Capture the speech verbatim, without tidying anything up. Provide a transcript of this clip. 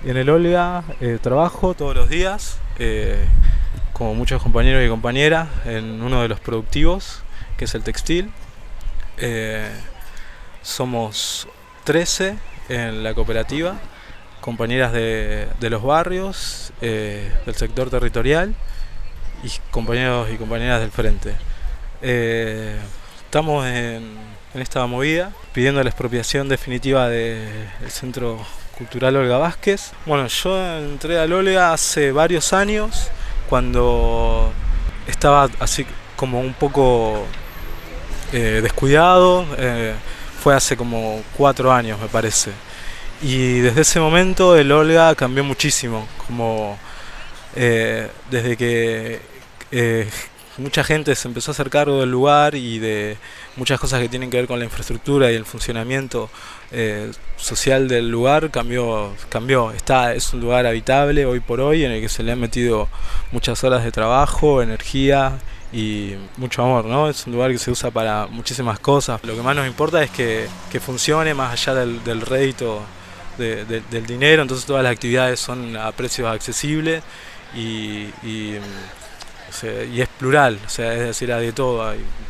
En el Olga eh, trabajo todos los días, eh, como muchos compañeros y compañeras, en uno de los productivos, que es el textil. Eh, somos trece en la cooperativa, compañeras de, de los barrios, eh, del sector territorial y compañeros y compañeras del frente. Eh, estamos en, en esta movida pidiendo la expropiación definitiva del Centro Cultural Olga Vázquez. Bueno, yo entré al Olga hace varios años, cuando estaba así como un poco eh, descuidado. Eh, fue hace como cuatro años, me parece. Y desde ese momento el Olga cambió muchísimo, como eh, desde que eh, mucha gente se empezó a hacer cargo del lugar y de muchas cosas que tienen que ver con la infraestructura y el funcionamiento eh, social del lugar, cambió, cambió. Está, es un lugar habitable hoy por hoy en el que se le han metido muchas horas de trabajo, energía y mucho amor, ¿no? Es un lugar que se usa para muchísimas cosas. Lo que más nos importa es que, que funcione más allá del, del rédito de, de, del dinero, entonces todas las actividades son a precios accesibles y, y, o sea, y es plural, o sea, es decir, hay de todo. Hay